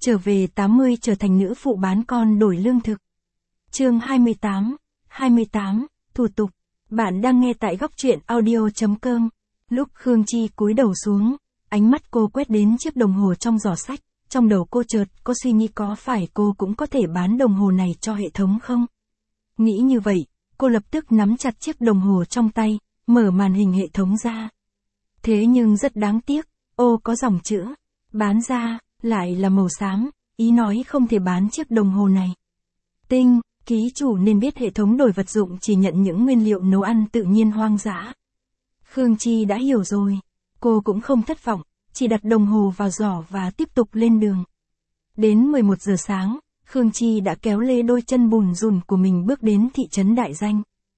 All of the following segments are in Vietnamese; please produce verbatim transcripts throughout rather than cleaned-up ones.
trở về tám mươi trở thành nữ phụ bán con đổi lương thực. Chương hai mươi tám, hai mươi tám, thủ tục. Bạn đang nghe tại góc truyện audio chấm com. Lúc Khương Chi cúi đầu xuống, ánh mắt cô quét đến chiếc đồng hồ trong giỏ sách, trong đầu cô chợt có suy nghĩ có phải cô cũng có thể bán đồng hồ này cho hệ thống không? Nghĩ như vậy, cô lập tức nắm chặt chiếc đồng hồ trong tay, mở màn hình hệ thống ra. Thế nhưng rất đáng tiếc, ô có dòng chữ, bán ra, lại là màu xám, ý nói không thể bán chiếc đồng hồ này. Tinh, ký chủ nên biết hệ thống đổi vật dụng chỉ nhận những nguyên liệu nấu ăn tự nhiên hoang dã. Khương Chi đã hiểu rồi, cô cũng không thất vọng, chỉ đặt đồng hồ vào giỏ và tiếp tục lên đường. Đến mười một giờ sáng, Khương Chi đã kéo lê đôi chân bùn rùn của mình bước đến thị trấn Đại Danh.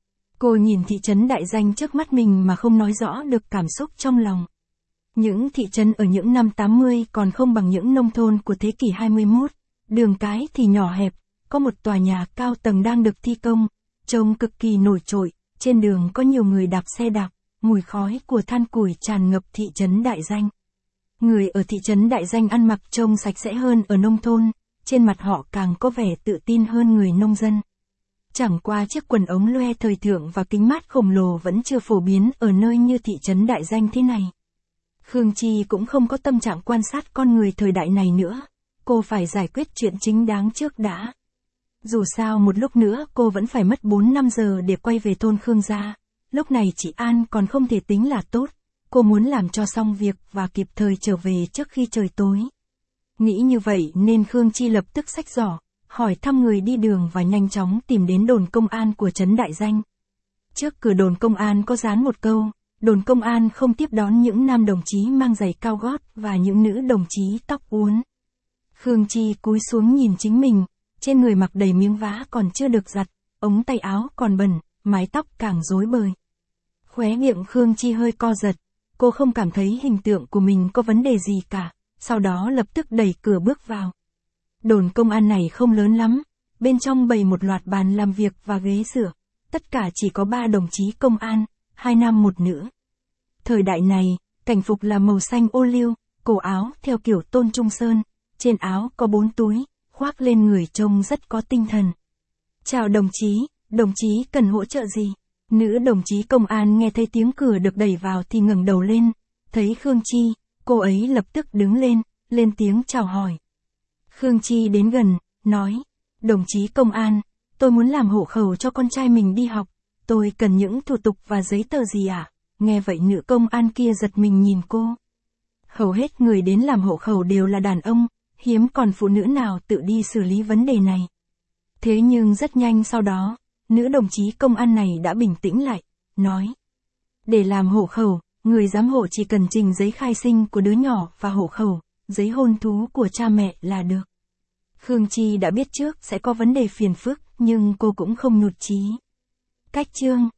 Cô nhìn thị trấn Đại Danh trước mắt mình mà không nói rõ được cảm xúc trong lòng. Những thị trấn ở những năm tám mươi còn không bằng những nông thôn của thế kỷ hai mươi mốt, đường cái thì nhỏ hẹp, có một tòa nhà cao tầng đang được thi công, trông cực kỳ nổi trội, trên đường có nhiều người đạp xe đạp, mùi khói của than củi tràn ngập thị trấn Đại Danh. Người ở thị trấn Đại Danh ăn mặc trông sạch sẽ hơn ở nông thôn, trên mặt họ càng có vẻ tự tin hơn người nông dân. Chẳng qua chiếc quần ống loe thời thượng và kính mát khổng lồ vẫn chưa phổ biến ở nơi như thị trấn Đại Danh thế này. Khương Chi cũng không có tâm trạng quan sát con người thời đại này nữa, cô phải giải quyết chuyện chính đáng trước đã. Dù sao một lúc nữa cô vẫn phải mất bốn năm giờ để quay về thôn Khương gia, lúc này chị An còn không thể tính là tốt, cô muốn làm cho xong việc và kịp thời trở về trước khi trời tối. Nghĩ như vậy nên Khương Chi lập tức xách giỏ, hỏi thăm người đi đường và nhanh chóng tìm đến đồn công an của trấn Đại Danh. Trước cửa đồn công an có dán một câu, đồn công an không tiếp đón những nam đồng chí mang giày cao gót và những nữ đồng chí tóc uốn. Khương Chi cúi xuống nhìn chính mình, trên người mặc đầy miếng vá còn chưa được giặt, ống tay áo còn bẩn, mái tóc càng rối bời. Khóe miệng Khương Chi hơi co giật, cô không cảm thấy hình tượng của mình có vấn đề gì cả, sau đó lập tức đẩy cửa bước vào. Đồn công an này không lớn lắm, bên trong bày một loạt bàn làm việc và ghế dựa, tất cả chỉ có ba đồng chí công an, hai nam một nữ. Thời đại này, cảnh phục là màu xanh ô liu, cổ áo theo kiểu Tôn Trung Sơn, trên áo có bốn túi, khoác lên người trông rất có tinh thần. Chào đồng chí, đồng chí cần hỗ trợ gì? Nữ đồng chí công an nghe thấy tiếng cửa được đẩy vào thì ngẩng đầu lên, thấy Khương Chi, cô ấy lập tức đứng lên, lên tiếng chào hỏi. Khương Chi đến gần, nói, đồng chí công an, tôi muốn làm hộ khẩu cho con trai mình đi học, tôi cần những thủ tục và giấy tờ gì ạ? À? Nghe vậy nữ công an kia giật mình nhìn cô. Hầu hết người đến làm hộ khẩu đều là đàn ông, hiếm còn phụ nữ nào tự đi xử lý vấn đề này. Thế nhưng rất nhanh sau đó, nữ đồng chí công an này đã bình tĩnh lại, nói. Để làm hộ khẩu, người giám hộ chỉ cần trình giấy khai sinh của đứa nhỏ và hộ khẩu, giấy hôn thú của cha mẹ là được. Khương Chi đã biết trước sẽ có vấn đề phiền phức, nhưng cô cũng không nhụt chí. Cách chương